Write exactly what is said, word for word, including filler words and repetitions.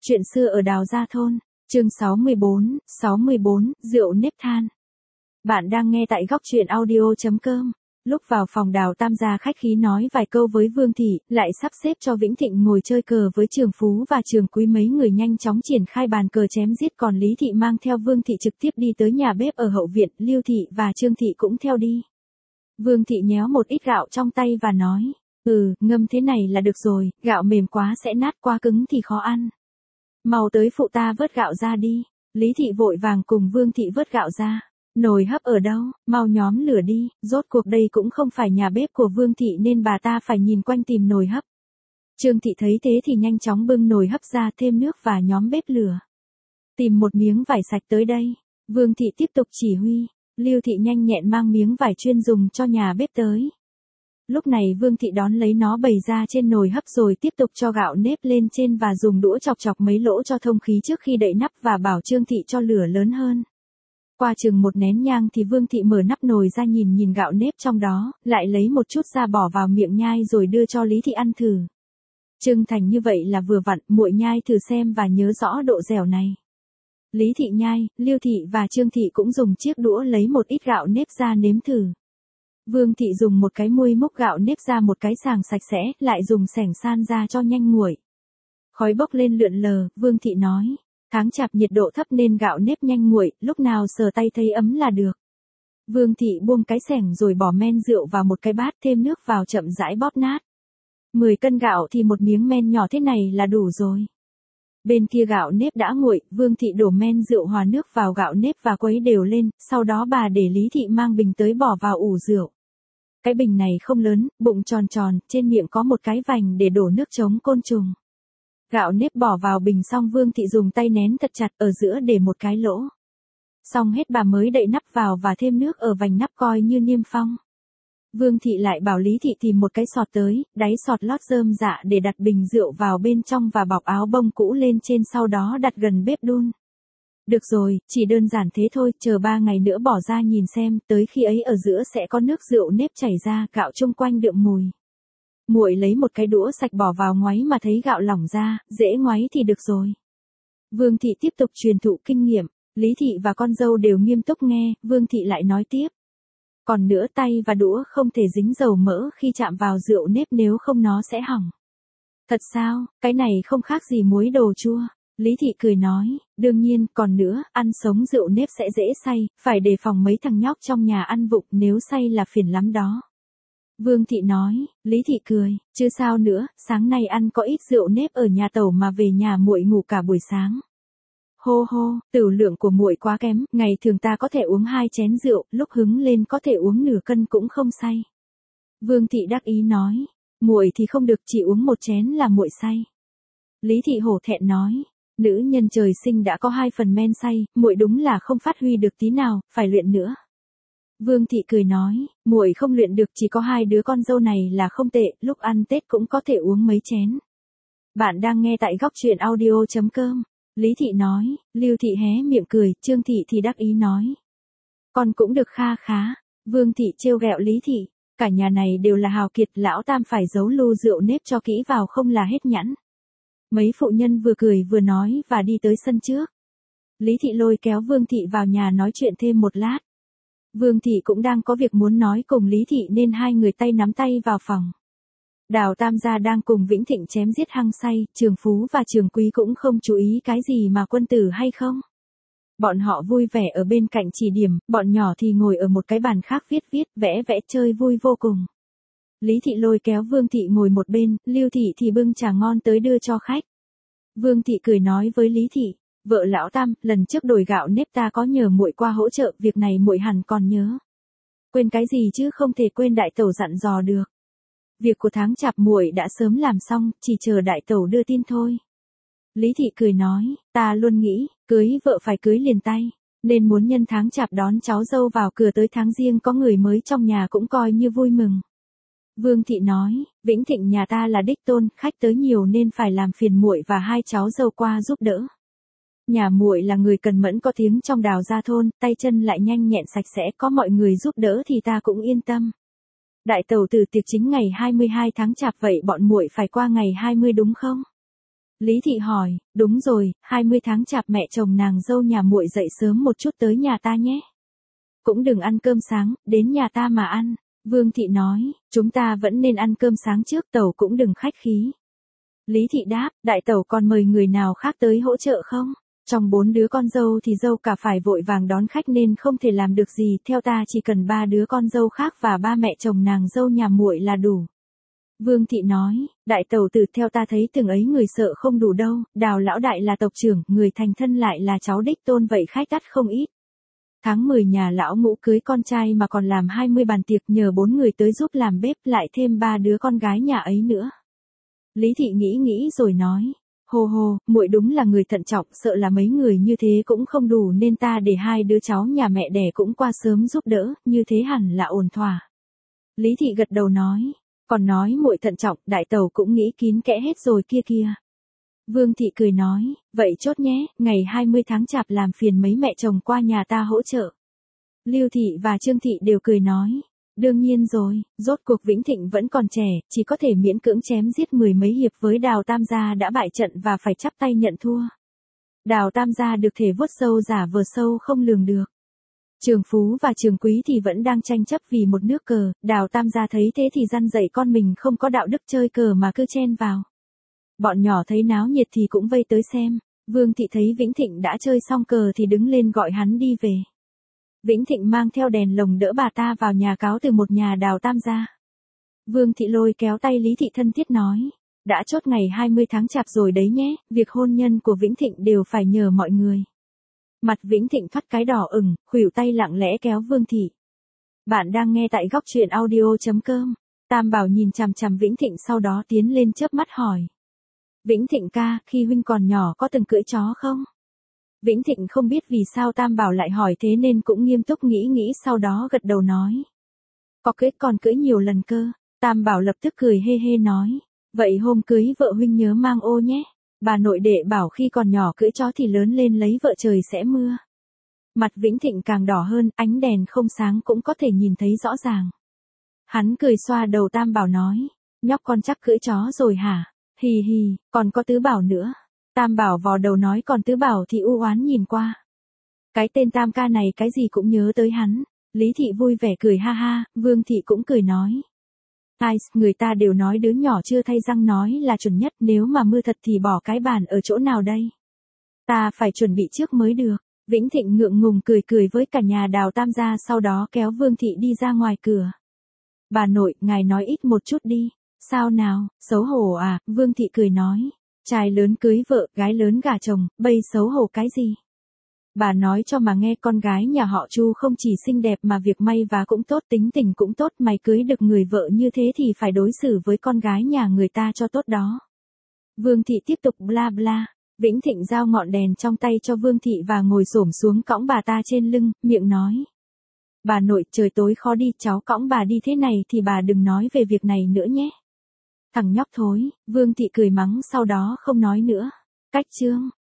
Chuyện xưa ở Đào Gia Thôn, chương sáu mươi bốn, sáu mươi bốn, rượu nếp than. Bạn đang nghe tại góc truyện audio chấm com. Lúc vào phòng Đào Tam gia khách khí nói vài câu với Vương Thị, lại sắp xếp cho Vĩnh Thịnh ngồi chơi cờ với Trường Phú và Trường Quý, mấy người nhanh chóng triển khai bàn cờ chém giết, còn Lý Thị mang theo Vương Thị trực tiếp đi tới nhà bếp ở hậu viện, Lưu Thị và Trương Thị cũng theo đi. Vương Thị nhéo một ít gạo trong tay và nói, ừ, ngâm thế này là được rồi, gạo mềm quá sẽ nát, quá cứng thì khó ăn. Mau tới phụ ta vớt gạo ra đi. Lý Thị vội vàng cùng Vương Thị vớt gạo ra. Nồi hấp ở đâu, mau nhóm lửa đi, rốt cuộc đây cũng không phải nhà bếp của Vương Thị nên bà ta phải nhìn quanh tìm nồi hấp. Trương Thị thấy thế thì nhanh chóng bưng nồi hấp ra, thêm nước và nhóm bếp lửa. Tìm một miếng vải sạch tới đây. Vương Thị tiếp tục chỉ huy. Lưu Thị nhanh nhẹn mang miếng vải chuyên dùng cho nhà bếp tới. Lúc này Vương Thị đón lấy nó bày ra trên nồi hấp rồi tiếp tục cho gạo nếp lên trên và dùng đũa chọc chọc mấy lỗ cho thông khí trước khi đậy nắp và bảo Trương Thị cho lửa lớn hơn. Qua chừng một nén nhang thì Vương Thị mở nắp nồi ra nhìn nhìn gạo nếp trong đó, lại lấy một chút ra bỏ vào miệng nhai rồi đưa cho Lý Thị ăn thử. Trưng thành như vậy là vừa vặn, muội nhai thử xem và nhớ rõ độ dẻo này. Lý Thị nhai, Lưu Thị và Trương Thị cũng dùng chiếc đũa lấy một ít gạo nếp ra nếm thử. Vương Thị dùng một cái muôi múc gạo nếp ra một cái sàng sạch sẽ, lại dùng xẻng san ra cho nhanh nguội. Khói bốc lên lượn lờ, Vương Thị nói, tháng chạp nhiệt độ thấp nên gạo nếp nhanh nguội, lúc nào sờ tay thấy ấm là được. Vương Thị buông cái xẻng rồi bỏ men rượu vào một cái bát, thêm nước vào chậm rãi bóp nát. mười cân gạo thì một miếng men nhỏ thế này là đủ rồi. Bên kia gạo nếp đã nguội, Vương Thị đổ men rượu hòa nước vào gạo nếp và quấy đều lên, sau đó bà để Lý Thị mang bình tới bỏ vào ủ rượu. Cái bình này không lớn, bụng tròn tròn, trên miệng có một cái vành để đổ nước chống côn trùng. Gạo nếp bỏ vào bình xong Vương Thị dùng tay nén thật chặt, ở giữa để một cái lỗ. Xong hết bà mới đậy nắp vào và thêm nước ở vành nắp coi như niêm phong. Vương Thị lại bảo Lý Thị tìm một cái sọt tới, đáy sọt lót rơm rạ để đặt bình rượu vào bên trong và bọc áo bông cũ lên trên, sau đó đặt gần bếp đun. Được rồi, chỉ đơn giản thế thôi, chờ ba ngày nữa bỏ ra nhìn xem, tới khi ấy ở giữa sẽ có nước rượu nếp chảy ra, gạo chung quanh đượm mùi. Muội lấy một cái đũa sạch bỏ vào ngoáy mà thấy gạo lỏng ra, dễ ngoáy thì được rồi. Vương Thị tiếp tục truyền thụ kinh nghiệm, Lý Thị và con dâu đều nghiêm túc nghe, Vương Thị lại nói tiếp. Còn nữa, tay và đũa không thể dính dầu mỡ khi chạm vào rượu nếp, nếu không nó sẽ hỏng. Thật sao, cái này không khác gì muối đồ chua. Lý Thị cười nói, đương nhiên, còn nữa, ăn sống rượu nếp sẽ dễ say, phải đề phòng mấy thằng nhóc trong nhà ăn vụng, nếu say là phiền lắm đó. Vương Thị nói, Lý Thị cười, chứ sao nữa, sáng nay ăn có ít rượu nếp ở nhà tẩu mà về nhà muội ngủ cả buổi sáng. Hô hô, tửu lượng của muội quá kém, ngày thường ta có thể uống hai chén rượu, lúc hứng lên có thể uống nửa cân cũng không say. Vương Thị đắc ý nói, muội thì không được, chỉ uống một chén là muội say. Lý Thị hổ thẹn nói, nữ nhân trời sinh đã có hai phần men say, muội đúng là không phát huy được tí nào, phải luyện nữa. Vương Thị cười nói, muội không luyện được, chỉ có hai đứa con dâu này là không tệ, lúc ăn Tết cũng có thể uống mấy chén. Bạn đang nghe tại góc truyện audio chấm com. Lý Thị nói, Lưu Thị hé miệng cười, Trương Thị thì đắc ý nói. Con cũng được kha khá. Vương Thị trêu ghẹo Lý Thị, cả nhà này đều là hào kiệt, lão Tam phải giấu lu rượu nếp cho kỹ vào không là hết nhãn. Mấy phụ nhân vừa cười vừa nói và đi tới sân trước. Lý Thị lôi kéo Vương Thị vào nhà nói chuyện thêm một lát. Vương Thị cũng đang có việc muốn nói cùng Lý Thị nên hai người tay nắm tay vào phòng. Đào Tam gia đang cùng Vĩnh Thịnh chém giết hăng say, Trường Phú và Trường Quý cũng không chú ý cái gì mà quân tử hay không. Bọn họ vui vẻ ở bên cạnh chỉ điểm, bọn nhỏ thì ngồi ở một cái bàn khác viết viết, vẽ vẽ, chơi vui vô cùng. Lý Thị lôi kéo Vương Thị ngồi một bên, Lưu Thị thì bưng trà ngon tới đưa cho khách. Vương Thị cười nói với Lý Thị, vợ lão Tam, lần trước đổi gạo nếp ta có nhờ muội qua hỗ trợ, việc này muội hẳn còn nhớ. Quên cái gì chứ, không thể quên đại tẩu dặn dò được. Việc của tháng chạp muội đã sớm làm xong, chỉ chờ đại tẩu đưa tin thôi. Lý Thị cười nói, ta luôn nghĩ, cưới vợ phải cưới liền tay, nên muốn nhân tháng chạp đón cháu dâu vào cửa, tới tháng Giêng có người mới trong nhà cũng coi như vui mừng. Vương Thị nói, Vĩnh Thịnh nhà ta là đích tôn, khách tới nhiều nên phải làm phiền muội và hai cháu dâu qua giúp đỡ. Nhà muội là người cần mẫn có tiếng trong Đào Gia Thôn, tay chân lại nhanh nhẹn sạch sẽ, có mọi người giúp đỡ thì ta cũng yên tâm. Đại tẩu từ tiệc chính ngày hai mươi hai tháng chạp, vậy bọn muội phải qua ngày hai mươi đúng không? Lý Thị hỏi, đúng rồi, hai mươi tháng chạp mẹ chồng nàng dâu nhà muội dậy sớm một chút tới nhà ta nhé. Cũng đừng ăn cơm sáng, đến nhà ta mà ăn. Vương Thị nói, chúng ta vẫn nên ăn cơm sáng trước, tẩu cũng đừng khách khí. Lý Thị đáp, đại tẩu còn mời người nào khác tới hỗ trợ không? Trong bốn đứa con dâu thì dâu cả phải vội vàng đón khách nên không thể làm được gì, theo ta chỉ cần ba đứa con dâu khác và ba mẹ chồng nàng dâu nhà muội là đủ. Vương Thị nói, đại tẩu tử theo ta thấy từng ấy người sợ không đủ đâu, Đào lão đại là tộc trưởng, người thành thân lại là cháu đích tôn vậy khách đắt không ít. Tháng mười nhà lão ngũ cưới con trai mà còn làm hai mươi bàn tiệc nhờ bốn người tới giúp làm bếp lại thêm ba đứa con gái nhà ấy nữa. Lý Thị nghĩ nghĩ rồi nói, hồ hồ, muội đúng là người thận trọng, sợ là mấy người như thế cũng không đủ nên ta để hai đứa cháu nhà mẹ đẻ cũng qua sớm giúp đỡ, như thế hẳn là ổn thỏa. Lý Thị gật đầu nói, còn nói muội thận trọng, đại tẩu cũng nghĩ kín kẽ hết rồi kia kia. Vương Thị cười nói, vậy chốt nhé, ngày hai mươi tháng chạp làm phiền mấy mẹ chồng qua nhà ta hỗ trợ. Lưu Thị và Trương Thị đều cười nói, đương nhiên rồi, rốt cuộc Vĩnh Thịnh vẫn còn trẻ, chỉ có thể miễn cưỡng chém giết mười mấy hiệp với Đào Tam gia đã bại trận và phải chắp tay nhận thua. Đào Tam gia được thể vuốt sâu giả vờ sâu không lường được. Trường Phú và Trường Quý thì vẫn đang tranh chấp vì một nước cờ, Đào Tam gia thấy thế thì răn dạy con mình không có đạo đức chơi cờ mà cứ chen vào. Bọn nhỏ thấy náo nhiệt thì cũng vây tới xem, Vương Thị thấy Vĩnh Thịnh đã chơi xong cờ thì đứng lên gọi hắn đi về. Vĩnh Thịnh mang theo đèn lồng đỡ bà ta vào nhà cáo từ một nhà Đào Tam gia. Vương Thị lôi kéo tay Lý Thị thân thiết nói, đã chốt ngày hai mươi tháng chạp rồi đấy nhé, việc hôn nhân của Vĩnh Thịnh đều phải nhờ mọi người. Mặt Vĩnh Thịnh thoắt cái đỏ ửng, khuỷu tay lặng lẽ kéo Vương Thị. Bạn đang nghe tại góc truyện audio chấm com. Tam Bảo nhìn chằm chằm Vĩnh Thịnh sau đó tiến lên chớp mắt hỏi. Vĩnh Thịnh ca, khi huynh còn nhỏ có từng cưỡi chó không? Vĩnh Thịnh không biết vì sao Tam Bảo lại hỏi thế nên cũng nghiêm túc nghĩ nghĩ sau đó gật đầu nói. Có cưỡi, còn cưỡi nhiều lần cơ. Tam Bảo lập tức cười hê hê nói. Vậy hôm cưới vợ huynh nhớ mang ô nhé. Bà nội đệ bảo khi còn nhỏ cưỡi chó thì lớn lên lấy vợ trời sẽ mưa. Mặt Vĩnh Thịnh càng đỏ hơn, ánh đèn không sáng cũng có thể nhìn thấy rõ ràng. Hắn cười xoa đầu Tam Bảo nói. Nhóc con chắc cưỡi chó rồi hả? Hì hì, còn có Tứ Bảo nữa. Tam Bảo vò đầu nói còn Tứ Bảo thì u oán nhìn qua. Cái tên Tam ca này cái gì cũng nhớ tới hắn. Lý Thị vui vẻ cười ha ha, Vương Thị cũng cười nói. Ai, người ta đều nói đứa nhỏ chưa thay răng nói là chuẩn nhất, nếu mà mưa thật thì bỏ cái bàn ở chỗ nào đây? Ta phải chuẩn bị trước mới được. Vĩnh Thịnh ngượng ngùng cười cười với cả nhà Đào Tam gia sau đó kéo Vương Thị đi ra ngoài cửa. Bà nội, ngài nói ít một chút đi. Sao nào, xấu hổ à, Vương Thị cười nói. Trai lớn cưới vợ, gái lớn gả chồng, bây xấu hổ cái gì? Bà nói cho mà nghe, con gái nhà họ Chu không chỉ xinh đẹp mà việc may vá cũng tốt, tính tình cũng tốt, mày cưới được người vợ như thế thì phải đối xử với con gái nhà người ta cho tốt đó. Vương Thị tiếp tục bla bla. Vĩnh Thịnh giao ngọn đèn trong tay cho Vương Thị và ngồi xổm xuống cõng bà ta trên lưng, miệng nói. Bà nội, trời tối khó đi, cháu cõng bà đi thế này thì bà đừng nói về việc này nữa nhé. Thằng nhóc thối, Vương Thị cười mắng sau đó không nói nữa. Cách chương.